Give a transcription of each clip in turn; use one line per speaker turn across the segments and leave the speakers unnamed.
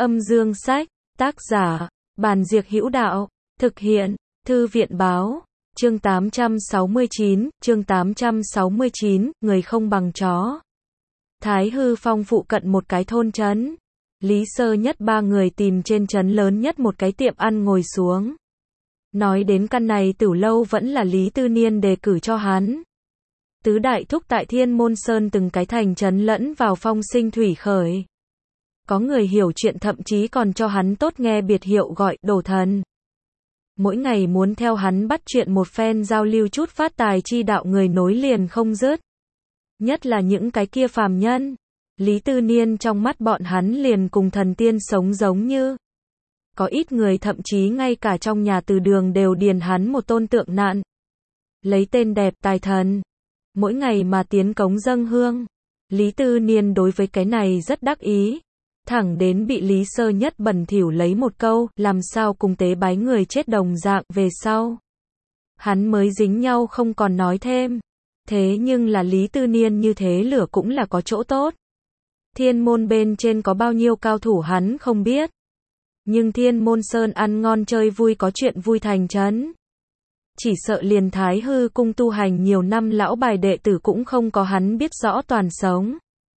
Âm dương sách, tác giả, Bàn Diệc Hữu Đạo, thực hiện, Thư viện báo, chương 869, người không bằng chó. Thái Hư Phong phụ cận một cái thôn trấn. Lý Sơ Nhất ba người tìm trên trấn lớn nhất một cái tiệm ăn ngồi xuống. Nói đến căn này Tửu Lâu vẫn là Lý Tư Niên đề cử cho hắn. Tứ đại thúc tại Thiên Môn Sơn từng cái thành trấn lẫn vào phong sinh thủy khởi. Có người hiểu chuyện thậm chí còn cho hắn tốt nghe biệt hiệu gọi đồ thần. Mỗi ngày muốn theo hắn bắt chuyện một phen giao lưu chút phát tài chi đạo người nối liền không dứt. Nhất là những cái kia phàm nhân. Lý Tư Niên trong mắt bọn hắn liền cùng thần tiên sống giống như. Có ít người thậm chí ngay cả trong nhà từ đường đều điền hắn một tôn tượng nạn. Lấy tên đẹp tài thần. Mỗi ngày mà tiến cống dâng hương. Lý Tư Niên đối với cái này rất đắc ý. Thẳng đến bị Lý Sơ Nhất bẩn thỉu lấy một câu, làm sao cùng tế bái người chết đồng dạng về sau. Hắn mới dính nhau không còn nói thêm. Thế nhưng là Lý Tư Niên như thế lửa cũng là có chỗ tốt. Thiên môn bên trên có bao nhiêu cao thủ hắn không biết. Nhưng Thiên Môn Sơn ăn ngon chơi vui có chuyện vui thành trấn. Chỉ sợ liền Thái Hư cung tu hành nhiều năm lão bài đệ tử cũng không có hắn biết rõ toàn sống.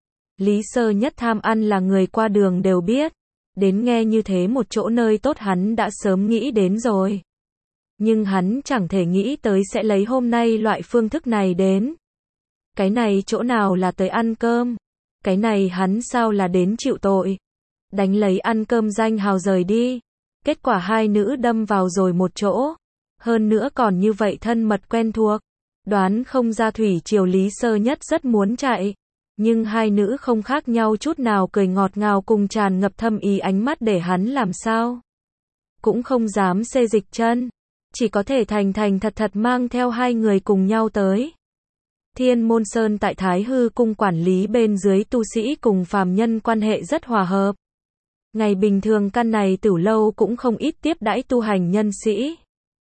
Lý Sơ Nhất tham ăn là người qua đường đều biết. Đến nghe như thế một chỗ nơi tốt hắn đã sớm nghĩ đến rồi. Nhưng hắn chẳng thể nghĩ tới sẽ lấy hôm nay loại phương thức này đến. Cái này chỗ nào là tới ăn cơm. Cái này hắn sao là đến chịu tội. Đánh lấy ăn cơm danh hào rời đi. Kết quả hai nữ đâm vào rồi một chỗ. Hơn nữa còn như vậy thân mật quen thuộc. Đoán không ra thủy triều Lý Sơ Nhất rất muốn chạy. Nhưng hai nữ không khác nhau chút nào cười ngọt ngào cùng tràn ngập thâm ý ánh mắt để hắn làm sao. Cũng không dám xê dịch chân. Chỉ có thể thành thật thật mang theo hai người cùng nhau tới. Thiên Môn Sơn tại Thái Hư cung quản lý bên dưới tu sĩ cùng phàm nhân quan hệ rất hòa hợp. Ngày bình thường căn này Tửu Lâu cũng không ít tiếp đãi tu hành nhân sĩ.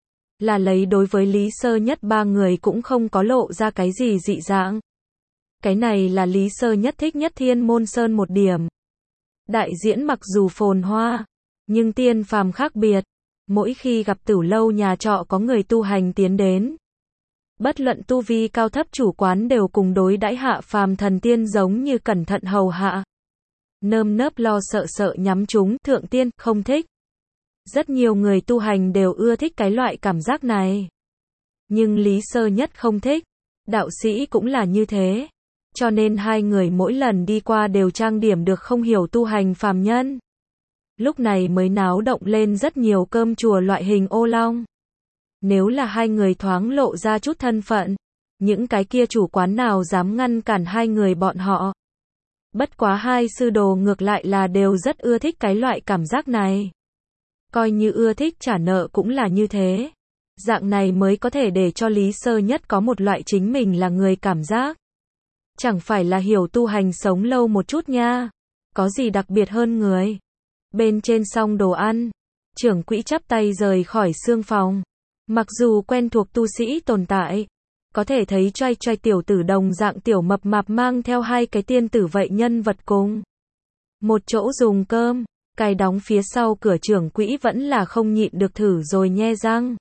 Là lấy đối với Lý Sơ Nhất ba người cũng không có lộ ra cái gì dị dạng. Cái này là Lý Sơ Nhất thích nhất Thiên Môn Sơn một điểm. Đại diễn mặc dù phồn hoa, nhưng tiên phàm khác biệt. Mỗi khi gặp Tửu Lâu nhà trọ có người tu hành tiến đến. Bất luận tu vi cao thấp chủ quán đều cùng đối đãi hạ phàm thần tiên giống như cẩn thận hầu hạ. Nơm nớp lo sợ nhắm chúng, thượng tiên, không thích. Rất nhiều người tu hành đều ưa thích cái loại cảm giác này. Nhưng Lý Sơ Nhất không thích. Đạo sĩ cũng là như thế. Cho nên hai người mỗi lần đi qua đều trang điểm được không hiểu tu hành phàm nhân. Lúc này mới náo động lên rất nhiều cơm chùa loại hình ô long. Nếu là hai người thoáng lộ ra chút thân phận, những cái kia chủ quán nào dám ngăn cản hai người bọn họ. Bất quá hai sư đồ ngược lại là đều rất ưa thích cái loại cảm giác này. Coi như ưa thích trả nợ cũng là như thế. Dạng này mới có thể để cho Lý Sơ Nhất có một loại chính mình là người cảm giác. Chẳng phải là hiểu tu hành sống lâu một chút nha. Có gì đặc biệt hơn người. Bên trên xong đồ ăn, trưởng quỹ chắp tay rời khỏi xương phòng. Mặc dù quen thuộc tu sĩ tồn tại, có thể thấy choai choai tiểu tử đồng dạng tiểu mập mạp mang theo hai cái tiên tử vậy nhân vật cùng. Một chỗ dùng cơm, cài đóng phía sau cửa trưởng quỹ vẫn là không nhịn được thử rồi nhe răng.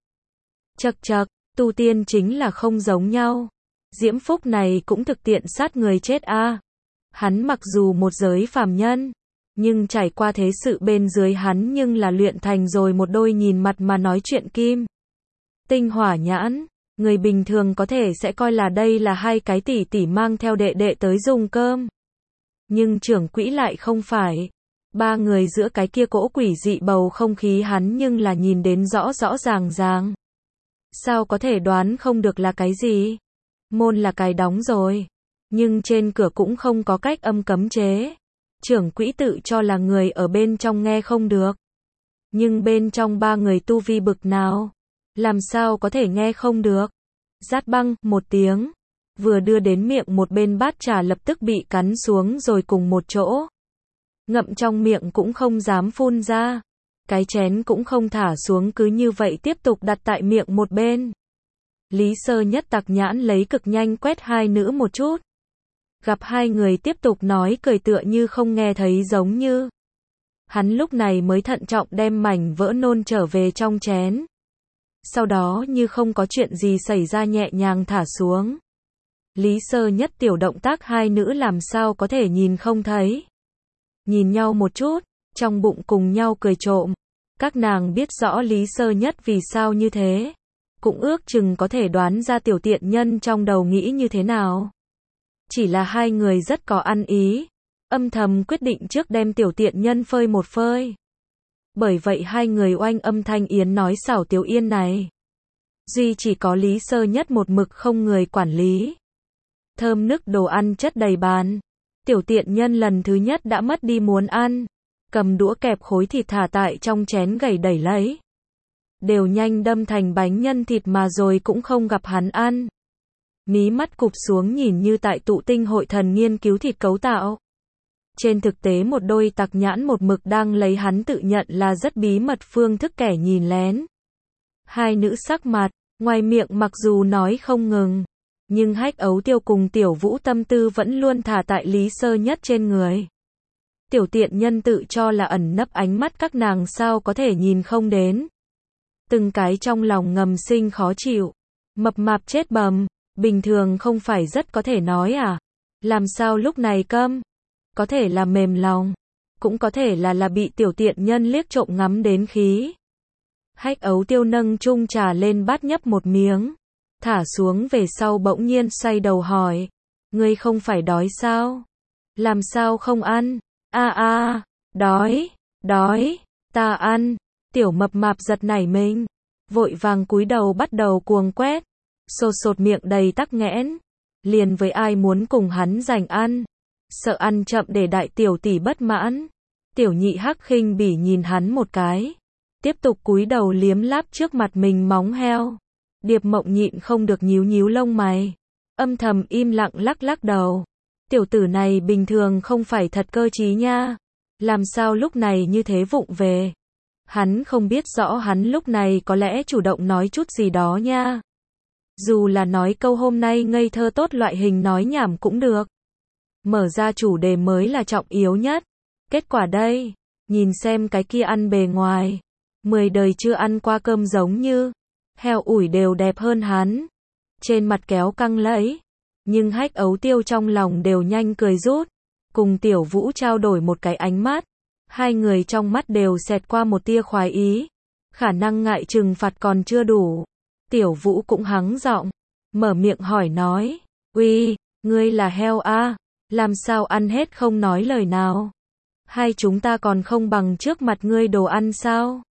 Chậc, tu tiên chính là không giống nhau. Diễm Phúc này cũng thực tiện sát người chết a. Hắn mặc dù một giới phàm nhân, nhưng trải qua thế sự bên dưới hắn nhưng là luyện thành rồi một đôi nhìn mặt mà nói chuyện kim. Tinh hỏa nhãn, người bình thường có thể sẽ coi là đây là hai cái tỷ tỷ mang theo đệ đệ tới dùng cơm. Nhưng trưởng quỹ lại không phải. Ba người giữa cái kia cỗ quỷ dị bầu không khí hắn nhưng là nhìn đến rõ ràng. Sao có thể đoán không được là cái gì? Môn là cài đóng rồi. Nhưng trên cửa cũng không có cách âm cấm chế. Trưởng quỹ tự cho là người ở bên trong nghe không được. Nhưng bên trong ba người tu vi bực nào? Làm sao có thể nghe không được? Rát băng, một tiếng. Vừa đưa đến miệng một bên bát trà lập tức bị cắn xuống rồi cùng một chỗ. Ngậm trong miệng cũng không dám phun ra. Cái chén cũng không thả xuống cứ như vậy tiếp tục đặt tại miệng một bên. Lý Sơ Nhất tặc nhãn lấy cực nhanh quét hai nữ một chút. Gặp hai người tiếp tục nói cười tựa như không nghe thấy giống như. Hắn lúc này mới thận trọng đem mảnh vỡ nôn trở về trong chén. Sau đó như không có chuyện gì xảy ra nhẹ nhàng thả xuống. Lý Sơ Nhất tiểu động tác hai nữ làm sao có thể nhìn không thấy. Nhìn nhau một chút, trong bụng cùng nhau cười trộm. Các nàng biết rõ Lý Sơ Nhất vì sao như thế. Cũng ước chừng có thể đoán ra tiểu tiện nhân trong đầu nghĩ như thế nào. Chỉ là hai người rất có ăn ý. Âm thầm quyết định trước đem tiểu tiện nhân phơi một phơi. Bởi vậy hai người oanh âm thanh yến nói xảo Tiểu Yên này. Duy chỉ có Lý Sơ Nhất một mực không người quản lý. Thơm nức đồ ăn chất đầy bàn. Tiểu tiện nhân lần thứ nhất đã mất đi muốn ăn. Cầm đũa kẹp khối thịt thả tại trong chén gầy đẩy lấy. Đều nhanh đâm thành bánh nhân thịt mà rồi cũng không gặp hắn ăn. Mí mắt cụp xuống nhìn như tại tụ tinh hội thần nghiên cứu thịt cấu tạo. Trên thực tế một đôi tặc nhãn một mực đang lấy hắn tự nhận là rất bí mật phương thức kẻ nhìn lén. Hai nữ sắc mặt, ngoài miệng mặc dù nói không ngừng. Nhưng Hách Ấu Tiêu cùng Tiểu Vũ tâm tư vẫn luôn thả tại Lý Sơ Nhất trên người. Tiểu tiện nhân tự cho là ẩn nấp ánh mắt các nàng sao có thể nhìn không đến. Từng cái trong lòng ngầm sinh khó chịu. Mập mạp chết bầm, bình thường không phải rất có thể nói à? Làm sao lúc này câm? Có thể là mềm lòng, cũng có thể là bị tiểu tiện nhân liếc trộm ngắm đến khí. Hách Ấu Tiêu nâng chung trà lên bát nhấp một miếng, thả xuống về sau bỗng nhiên xoay đầu hỏi, ngươi không phải đói sao? Làm sao không ăn? Đói, ta ăn. Tiểu mập mạp giật nảy mình, vội vàng cúi đầu bắt đầu cuồng quét, sột miệng đầy tắc nghẽn, liền với ai muốn cùng hắn giành ăn. Sợ ăn chậm để đại tiểu tỷ bất mãn. Tiểu nhị hắc khinh bỉ nhìn hắn một cái. Tiếp tục cúi đầu liếm láp trước mặt mình móng heo. Điệp Mộng nhịn không được nhíu nhíu lông mày. Âm thầm im lặng lắc lắc đầu. Tiểu tử này bình thường không phải thật cơ trí nha. Làm sao lúc này như thế vụng về. Hắn không biết rõ hắn lúc này có lẽ chủ động nói chút gì đó nha. Dù là nói câu hôm nay ngây thơ tốt loại hình nói nhảm cũng được. Mở ra chủ đề mới là trọng yếu nhất. Kết quả đây, nhìn xem cái kia ăn bề ngoài. 10 đời chưa ăn qua cơm giống như heo ủi đều đẹp hơn hắn. Trên mặt kéo căng lẫy. Nhưng Hách Ấu Tiêu trong lòng đều nhanh cười rút. Cùng Tiểu Vũ trao đổi một cái ánh mắt. Hai người trong mắt đều xẹt qua một tia khoái ý. Khả năng ngại trừng phạt còn chưa đủ. Tiểu Vũ cũng hắng giọng, mở miệng hỏi nói, uy, ngươi là heo à? Làm sao ăn hết không nói lời nào? Hai chúng ta còn không bằng trước mặt ngươi đồ ăn sao?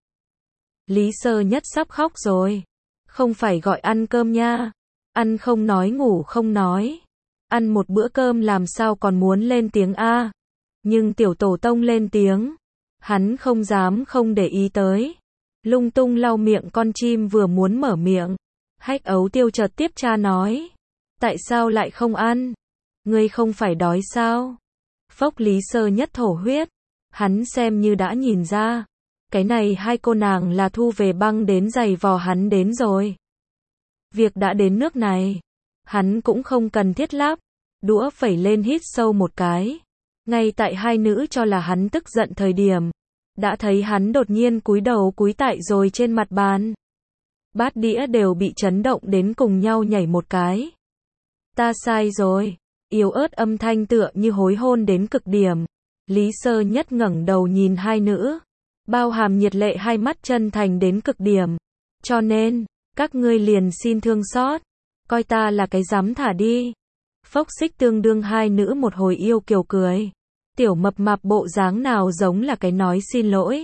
Lý Sơ Nhất sắp khóc rồi. Không phải gọi ăn cơm nha. Ăn không nói ngủ không nói. Ăn một bữa cơm làm sao còn muốn lên tiếng a? Nhưng tiểu tổ tông lên tiếng. Hắn không dám không để ý tới. Lung tung lau miệng con chim vừa muốn mở miệng. Hách Ấu Tiêu chợt tiếp tra nói. Tại sao lại không ăn? Ngươi không phải đói sao? Phốc Lý Sơ Nhất thổ huyết. Hắn xem như đã nhìn ra. Cái này hai cô nàng là thu về băng đến giày vò hắn đến rồi. Việc đã đến nước này. Hắn cũng không cần thiết láp. Đũa phẩy lên hít sâu một cái. Ngay tại hai nữ cho là hắn tức giận thời điểm. Đã thấy hắn đột nhiên cúi đầu cúi tại rồi trên mặt bàn. Bát đĩa đều bị chấn động đến cùng nhau nhảy một cái. Ta sai rồi. Yếu ớt âm thanh tựa như hối hôn đến cực điểm. Lý Sơ Nhất ngẩng đầu nhìn hai nữ. Bao hàm nhiệt lệ hai mắt chân thành đến cực điểm. Cho nên, các ngươi liền xin thương xót. Coi ta là cái dám thả đi. Phốc xích tương đương hai nữ một hồi yêu kiều cười. Tiểu mập mạp bộ dáng nào giống là cái nói xin lỗi.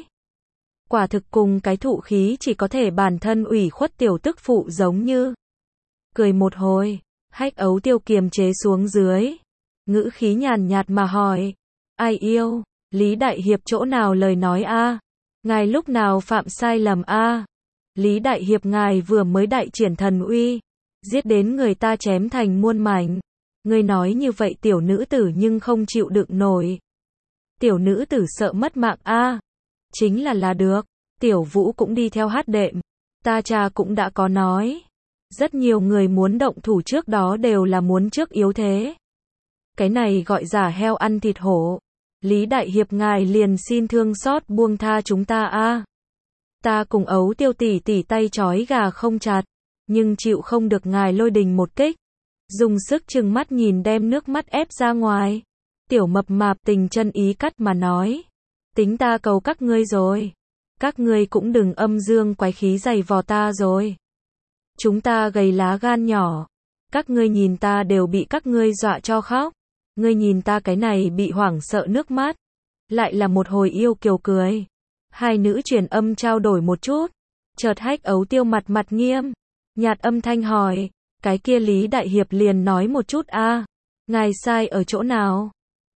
Quả thực cùng cái thụ khí chỉ có thể bản thân ủy khuất tiểu tức phụ giống như. Cười một hồi, Hách Ấu Tiêu kiềm chế xuống dưới. Ngữ khí nhàn nhạt mà hỏi. Ai yêu? Lý Đại Hiệp chỗ nào lời nói a? Ngài lúc nào phạm sai lầm a? Lý Đại Hiệp ngài vừa mới đại triển thần uy. Giết đến người ta chém thành muôn mảnh. Ngươi nói như vậy tiểu nữ tử nhưng không chịu đựng nổi. Tiểu nữ tử sợ mất mạng a. Chính là được. Tiểu Vũ cũng đi theo hát đệm. Ta cha cũng đã có nói. Rất nhiều người muốn động thủ trước đó đều là muốn trước yếu thế. Cái này gọi giả heo ăn thịt hổ. Lý Đại Hiệp ngài liền xin thương xót buông tha chúng ta a. Ta cùng Ấu Tiêu tỷ tỷ tay trói gà không chặt, nhưng chịu không được ngài lôi đình một kích. Dùng sức trừng mắt nhìn đem nước mắt ép ra ngoài. Tiểu Mập Mạp tình chân ý cắt mà nói. Tính ta cầu các ngươi rồi. Các ngươi cũng đừng âm dương quái khí giày vò ta rồi. Chúng ta gầy lá gan nhỏ. Các ngươi nhìn ta đều bị các ngươi dọa cho khóc. Ngươi nhìn ta cái này bị hoảng sợ nước mắt. Lại là một hồi yêu kiều cười. Hai nữ truyền âm trao đổi một chút. Chợt Hách Ấu Tiêu mặt mặt nghiêm. Nhạt âm thanh hỏi. Cái kia Lý Đại Hiệp liền nói một chút a. Ngài sai ở chỗ nào?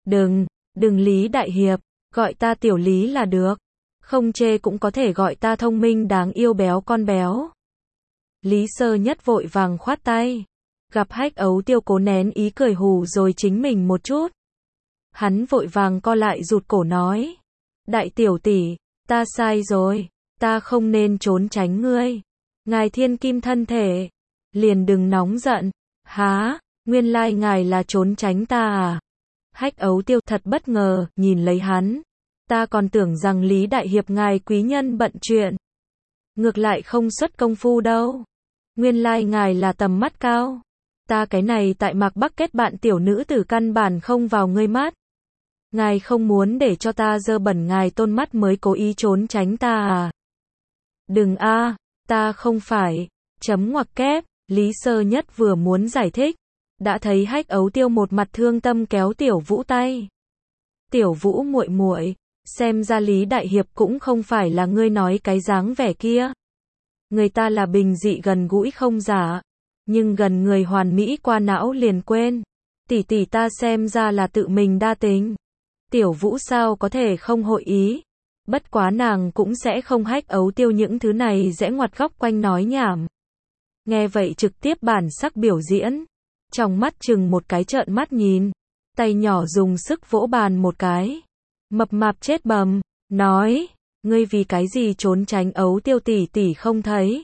Đừng Lý Đại Hiệp. Gọi ta Tiểu Lý là được. Không chê cũng có thể gọi ta thông minh đáng yêu béo con béo. Lý Sơ Nhất vội vàng khoát tay. Gặp Hách Ấu Tiêu cố nén ý cười hù rồi chính mình một chút. Hắn vội vàng co lại rụt cổ nói. Đại tiểu tỷ, ta sai rồi. Ta không nên trốn tránh ngươi. Ngài thiên kim thân thể. Liền đừng nóng giận. Há, nguyên lai ngài là trốn tránh ta à? Hách Ấu Tiêu thật bất ngờ, nhìn lấy hắn. Ta còn tưởng rằng Lý Đại Hiệp ngài quý nhân bận chuyện. Ngược lại không xuất công phu đâu. Nguyên lai ngài là tầm mắt cao. Ta cái này tại Mạc Bắc kết bạn tiểu nữ tử căn bản không vào ngươi mắt. Ngài không muốn để cho ta dơ bẩn ngài tôn mắt mới cố ý trốn tránh ta à? Đừng a, ta không phải. Chấm ngoặc kép, Lý Sơ Nhất vừa muốn giải thích. Đã thấy Hách Ấu Tiêu một mặt thương tâm kéo Tiểu Vũ tay. Tiểu Vũ muội muội, xem ra Lý Đại Hiệp cũng không phải là ngươi nói cái dáng vẻ kia. Người ta là bình dị gần gũi không giả, nhưng gần người hoàn mỹ qua não liền quên. Tỷ tỷ ta xem ra là tự mình đa tình. Tiểu Vũ sao có thể không hội ý. Bất quá nàng cũng sẽ không Hách Ấu Tiêu những thứ này dễ ngoặt góc quanh nói nhảm. Nghe vậy trực tiếp bản sắc biểu diễn. Trong mắt chừng một cái trợn mắt nhìn. Tay nhỏ dùng sức vỗ bàn một cái. Mập Mạp chết bầm. Nói. Ngươi vì cái gì trốn tránh Ấu Tiêu tỷ tỷ không thấy?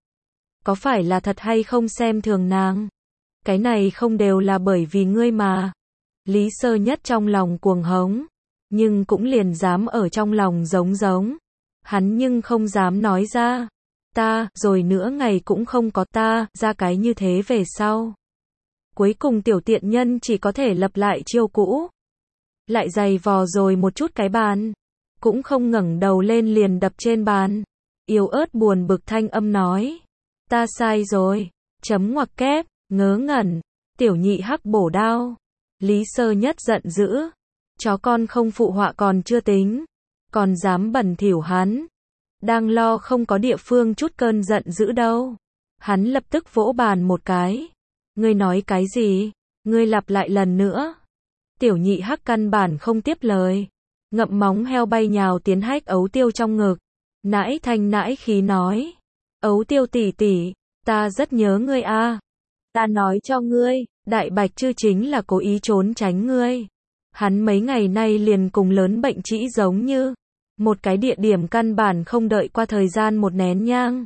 Có phải là thật hay không xem thường nàng? Cái này không đều là bởi vì ngươi mà. Lý Sơ Nhất trong lòng cuồng hống. Nhưng cũng liền dám ở trong lòng giống. Hắn nhưng không dám nói ra. Ta, rồi nữa ngày cũng không có ta, ra cái như thế về sau. Cuối cùng tiểu tiện nhân chỉ có thể lặp lại chiêu cũ. Lại giày vò rồi một chút cái bàn. Cũng không ngẩng đầu lên liền đập trên bàn. Yếu ớt buồn bực thanh âm nói. Ta sai rồi. Chấm ngoặc kép, ngớ ngẩn. Tiểu Nhị Hắc bổ đao. Lý Sơ Nhất giận dữ. Chó con không phụ họa còn chưa tính. Còn dám bẩn thỉu hắn. Đang lo không có địa phương chút cơn giận dữ đâu. Hắn lập tức vỗ bàn một cái. Ngươi nói cái gì? Ngươi lặp lại lần nữa. Tiểu Nhị Hắc căn bản không tiếp lời. Ngậm móng heo bay nhào tiến Hách Ấu Tiêu trong ngực. Nãi thanh nãi khí nói. Ấu Tiêu tỷ tỷ, ta rất nhớ ngươi a. Ta nói cho ngươi, Đại Bạch Chư chính là cố ý trốn tránh ngươi. Hắn mấy ngày nay liền cùng lớn bệnh trĩ giống như. Một cái địa điểm căn bản không đợi qua thời gian một nén nhang.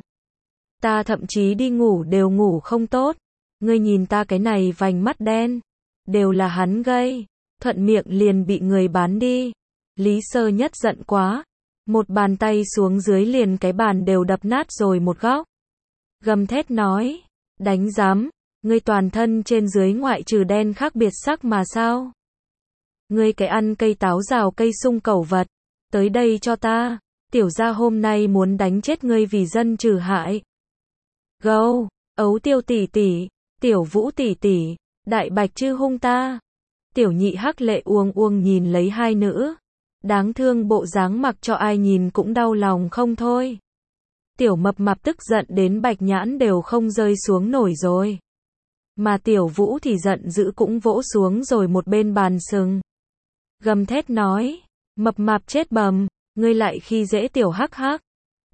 Ta thậm chí đi ngủ đều ngủ không tốt. Ngươi nhìn ta cái này vành mắt đen. Đều là hắn gây. Thuận miệng liền bị người bán đi. Lý Sơ Nhất giận quá. Một bàn tay xuống dưới liền cái bàn đều đập nát rồi một góc. Gầm thét nói. Đánh giám. Ngươi toàn thân trên dưới ngoại trừ đen khác biệt sắc mà sao? Ngươi cái ăn cây táo rào cây sung cẩu vật. Tới đây cho ta. Tiểu gia hôm nay muốn đánh chết ngươi vì dân trừ hại. Gâu. Ấu Tiêu tỷ tỷ. Tiểu Vũ tỷ tỷ. Đại Bạch Chư hung ta. Tiểu Nhị Hắc lệ uông nhìn lấy hai nữ. Đáng thương bộ dáng mặc cho ai nhìn cũng đau lòng không thôi. Tiểu Mập Mạp tức giận đến bạch nhãn đều không rơi xuống nổi rồi. Mà Tiểu Vũ thì giận dữ cũng vỗ xuống rồi một bên bàn sừng. Gầm thét nói. Mập Mạp chết bầm. Ngươi lại khi dễ Tiểu Hắc Hắc.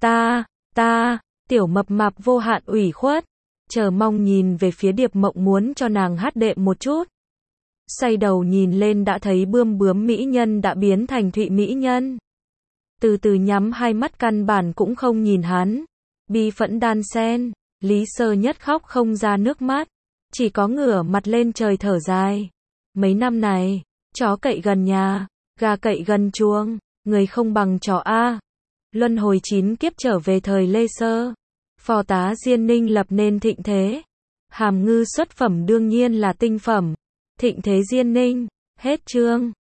Ta. Tiểu Mập Mạp vô hạn ủy khuất. Chờ mong nhìn về phía Điệp Mộng muốn cho nàng hát đệm một chút. Xoay đầu nhìn lên đã thấy bươm bướm mỹ nhân đã biến thành thụy mỹ nhân. Từ từ nhắm hai mắt căn bản cũng không nhìn hắn. Bi phẫn đan sen. Lý Sơ Nhất khóc không ra nước mắt. Chỉ có ngửa mặt lên trời thở dài. Mấy năm này, chó cậy gần nhà. Gà cậy gần chuồng, người không bằng chó a. Luân hồi 9 kiếp trở về thời Lê Sơ. Phò tá Diên Ninh lập nên thịnh thế. Hàm Ngư xuất phẩm đương nhiên là tinh phẩm. Thịnh thế Diên Ninh. Hết chương.